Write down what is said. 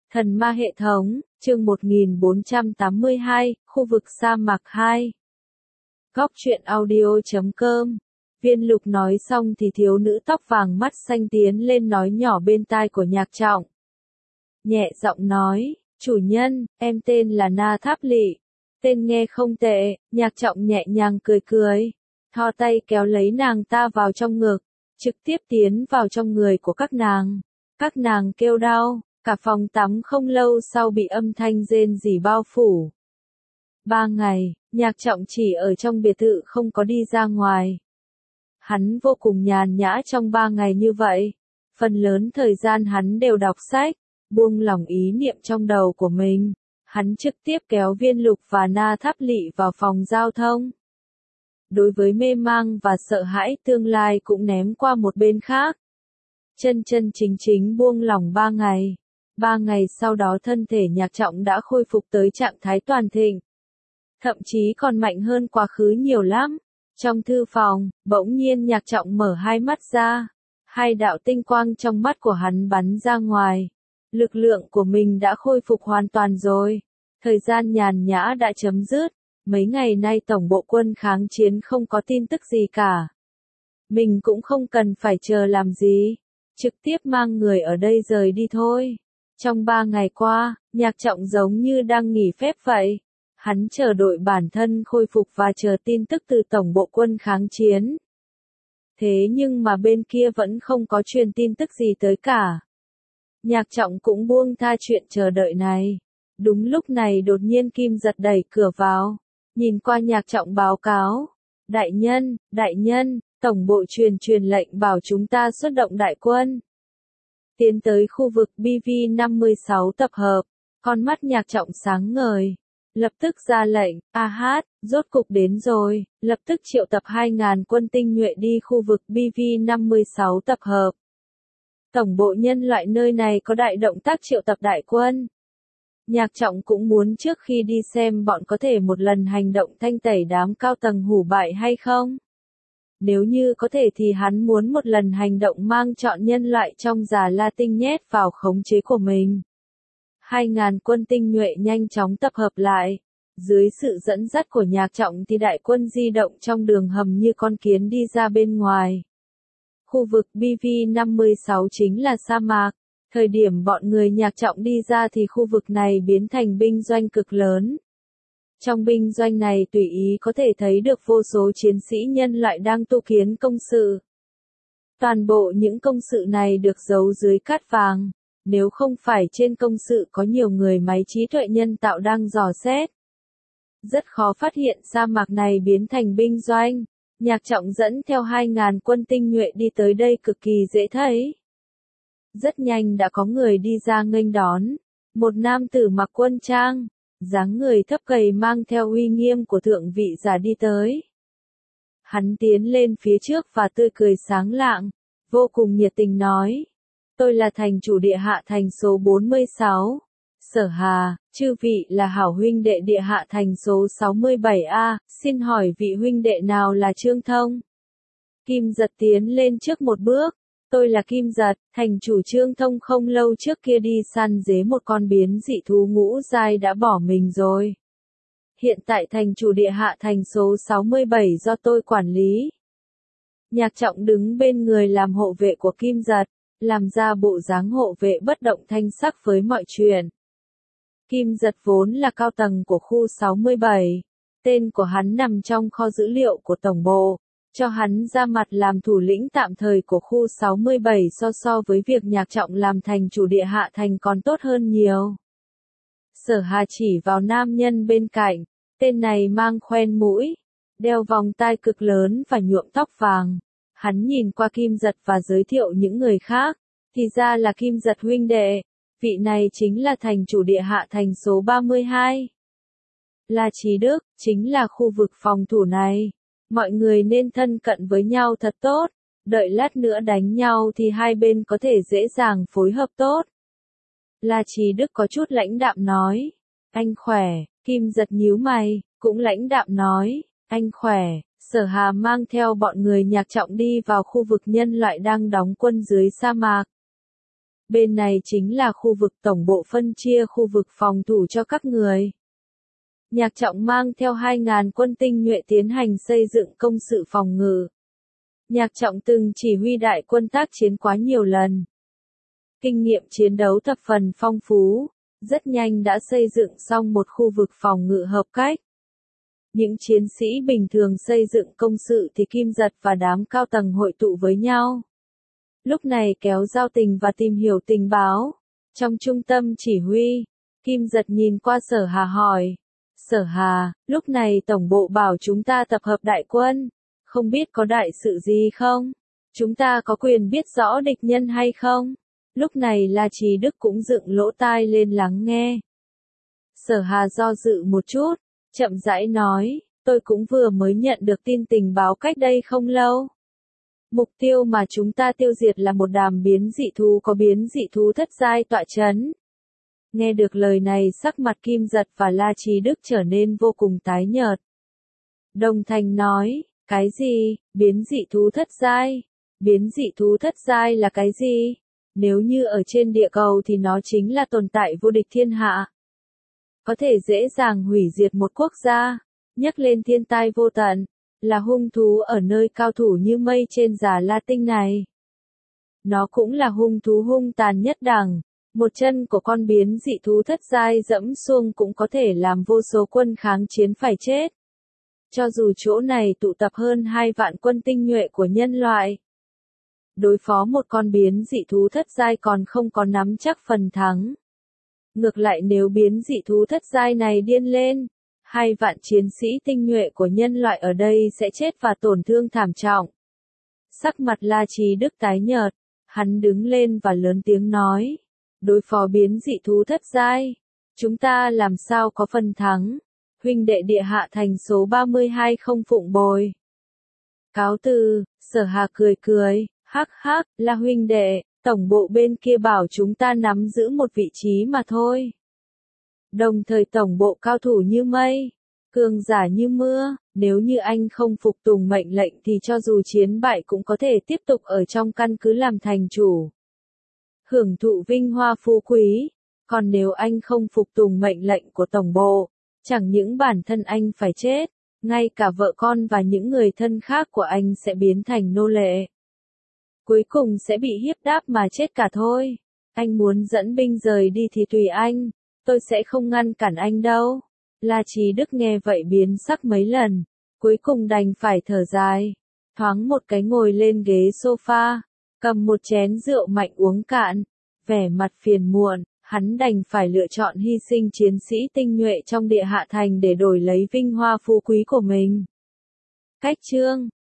Thần ma hệ thống, chương 1482, khu vực sa mạc 2. Góc truyện audio.com. Viên Lục nói xong thì thiếu nữ tóc vàng mắt xanh tiến lên nói nhỏ bên tai của Nhạc Trọng. Nhẹ giọng nói, chủ nhân, em tên là Na Tháp Lị. Tên nghe không tệ. Nhạc Trọng nhẹ nhàng cười cười. Thò tay kéo lấy nàng ta vào trong ngực, trực tiếp tiến vào trong người của các nàng. Các nàng kêu đau. Cả phòng tắm không lâu sau bị âm thanh rên rỉ bao phủ. 3 ngày, Nhạc Trọng chỉ ở trong biệt thự không có đi ra ngoài. Hắn vô cùng nhàn nhã trong 3 ngày như vậy. Phần lớn thời gian hắn đều đọc sách, buông lỏng ý niệm trong đầu của mình. Hắn trực tiếp kéo Viên Lục và Na Tháp Lị vào phòng giao thông. Đối với mê mang và sợ hãi tương lai cũng ném qua một bên khác. Chân chính buông lỏng 3 ngày. 3 ngày sau đó thân thể Nhạc Trọng đã khôi phục tới trạng thái toàn thịnh. Thậm chí còn mạnh hơn quá khứ nhiều lắm. Trong thư phòng, bỗng nhiên Nhạc Trọng mở hai mắt ra. Hai đạo tinh quang trong mắt của hắn bắn ra ngoài. Lực lượng của mình đã khôi phục hoàn toàn rồi. Thời gian nhàn nhã đã chấm dứt. Mấy ngày nay tổng bộ quân kháng chiến không có tin tức gì cả. Mình cũng không cần phải chờ làm gì. Trực tiếp mang người ở đây rời đi thôi. Trong 3 ngày qua, Nhạc Trọng giống như đang nghỉ phép vậy. Hắn chờ đợi bản thân khôi phục và chờ tin tức từ tổng bộ quân kháng chiến. Thế nhưng mà bên kia vẫn không có truyền tin tức gì tới cả. Nhạc Trọng cũng buông tha chuyện chờ đợi này. Đúng lúc này đột nhiên Kim Giật đẩy cửa vào. Nhìn qua Nhạc Trọng báo cáo. Đại nhân, tổng bộ truyền lệnh bảo chúng ta xuất động đại quân. Tiến tới khu vực BV-56 tập hợp, con mắt Nhạc Trọng sáng ngời. Lập tức ra lệnh, rốt cục đến rồi, lập tức triệu tập 2.000 quân tinh nhuệ đi khu vực BV-56 tập hợp. Tổng bộ nhân loại nơi này có đại động tác triệu tập đại quân. Nhạc Trọng cũng muốn trước khi đi xem bọn có thể một lần hành động thanh tẩy đám cao tầng hủ bại hay không. Nếu như có thể thì hắn muốn một lần hành động mang trọn nhân loại trong Già La Tinh nhét vào khống chế của mình. 2.000 quân tinh nhuệ nhanh chóng tập hợp lại. Dưới sự dẫn dắt của Nhạc Trọng thì đại quân di động trong đường hầm như con kiến đi ra bên ngoài. Khu vực BV-56 chính là sa mạc. Thời điểm bọn người Nhạc Trọng đi ra thì khu vực này biến thành binh doanh cực lớn. Trong binh doanh này tùy ý có thể thấy được vô số chiến sĩ nhân loại đang tu kiến công sự. Toàn bộ những công sự này được giấu dưới cát vàng. Nếu không phải trên công sự có nhiều người máy trí tuệ nhân tạo đang dò xét. Rất khó phát hiện sa mạc này biến thành binh doanh. Nhạc Trọng dẫn theo 2.000 quân tinh nhuệ đi tới đây cực kỳ dễ thấy. Rất nhanh đã có người đi ra nghênh đón. Một nam tử mặc quân trang, dáng người thấp gầy mang theo uy nghiêm của thượng vị giả đi tới. Hắn tiến lên phía trước và tươi cười sáng lạng, vô cùng nhiệt tình nói. Tôi là thành chủ địa hạ thành số 46. Sở Hà, chư vị là hảo huynh đệ địa hạ thành số 67A, xin hỏi vị huynh đệ nào là Trương Thông? Kim Giật tiến lên trước một bước. Tôi là Kim Giật, thành chủ Trương Thông không lâu trước kia đi săn dế một con biến dị thú ngũ giai đã bỏ mình rồi. Hiện tại thành chủ địa hạ thành số 67 do tôi quản lý. Nhạc Trọng đứng bên người làm hộ vệ của Kim Giật, làm ra bộ dáng hộ vệ bất động thanh sắc với mọi chuyện. Kim Giật vốn là cao tầng của khu 67, tên của hắn nằm trong kho dữ liệu của tổng bộ. Cho hắn ra mặt làm thủ lĩnh tạm thời của khu 67 so với việc Nhạc Trọng làm thành chủ địa hạ thành còn tốt hơn nhiều. Sở Hà chỉ vào nam nhân bên cạnh, tên này mang khoen mũi, đeo vòng tai cực lớn và nhuộm tóc vàng. Hắn nhìn qua Kim Giật và giới thiệu những người khác, thì ra là Kim Giật huynh đệ, vị này chính là thành chủ địa hạ thành số 32. Là Trí Đức, chính là khu vực phòng thủ này. Mọi người nên thân cận với nhau thật tốt, đợi lát nữa đánh nhau thì hai bên có thể dễ dàng phối hợp tốt. La Trí Đức có chút lãnh đạm nói, anh khỏe. Kim Giật nhíu mày, cũng lãnh đạm nói, anh khỏe. Sở Hà mang theo bọn người Nhạc Trọng đi vào khu vực nhân loại đang đóng quân dưới sa mạc. Bên này chính là khu vực tổng bộ phân chia khu vực phòng thủ cho các người. Nhạc Trọng mang theo 2.000 quân tinh nhuệ tiến hành xây dựng công sự phòng ngự. Nhạc Trọng từng chỉ huy đại quân tác chiến quá nhiều lần. Kinh nghiệm chiến đấu thập phần phong phú, rất nhanh đã xây dựng xong một khu vực phòng ngự hợp cách. Những chiến sĩ bình thường xây dựng công sự thì Kim Giật và đám cao tầng hội tụ với nhau. Lúc này kéo giao tình và tìm hiểu tình báo. Trong trung tâm chỉ huy, Kim Giật nhìn qua Sở Hà hỏi. Sở Hà, lúc này tổng bộ bảo chúng ta tập hợp đại quân. Không biết có đại sự gì không? Chúng ta có quyền biết rõ địch nhân hay không? Lúc này La Chí Đức cũng dựng lỗ tai lên lắng nghe. Sở Hà do dự một chút, chậm rãi nói, tôi cũng vừa mới nhận được tin tình báo cách đây không lâu. Mục tiêu mà chúng ta tiêu diệt là một đàn biến dị thú có biến dị thú thất giai tọa chấn. Nghe được lời này sắc mặt Kim Giật và La Chí Đức trở nên vô cùng tái nhợt. Đồng Thành nói, cái gì, biến dị thú thất giai? Biến dị thú thất giai là cái gì? Nếu như ở trên địa cầu thì nó chính là tồn tại vô địch thiên hạ. Có thể dễ dàng hủy diệt một quốc gia, nhắc lên thiên tai vô tận, là hung thú ở nơi cao thủ như mây trên Già La Tinh này. Nó cũng là hung thú hung tàn nhất đẳng, một chân của con biến dị thú thất giai dẫm xuông cũng có thể làm vô số quân kháng chiến phải chết. Cho dù chỗ này tụ tập hơn 2 vạn quân tinh nhuệ của nhân loại, đối phó một con biến dị thú thất giai còn không có nắm chắc phần thắng. Ngược lại nếu biến dị thú thất giai này điên lên, 2 vạn chiến sĩ tinh nhuệ của nhân loại ở đây sẽ chết và tổn thương thảm trọng. Sắc mặt La Chí Đức tái nhợt, hắn đứng lên và lớn tiếng nói, đối phó biến dị thú thất giai, chúng ta làm sao có phần thắng, huynh đệ địa hạ thành số 32 không phụng bồi. Cáo từ, Sở Hà cười cười, hắc hắc, là huynh đệ, tổng bộ bên kia bảo chúng ta nắm giữ một vị trí mà thôi. Đồng thời tổng bộ cao thủ như mây, cường giả như mưa, nếu như anh không phục tùng mệnh lệnh thì cho dù chiến bại cũng có thể tiếp tục ở trong căn cứ làm thành chủ. Hưởng thụ vinh hoa phú quý, còn nếu anh không phục tùng mệnh lệnh của tổng bộ, chẳng những bản thân anh phải chết, ngay cả vợ con và những người thân khác của anh sẽ biến thành nô lệ. Cuối cùng sẽ bị hiếp đáp mà chết cả thôi. Anh muốn dẫn binh rời đi thì tùy anh, tôi sẽ không ngăn cản anh đâu. La Chí Đức nghe vậy biến sắc mấy lần, cuối cùng đành phải thở dài, thoáng một cái ngồi lên ghế sofa, cầm một chén rượu mạnh uống cạn, vẻ mặt phiền muộn, hắn đành phải lựa chọn hy sinh chiến sĩ tinh nhuệ trong địa hạ thành để đổi lấy vinh hoa phú quý của mình. Cách chương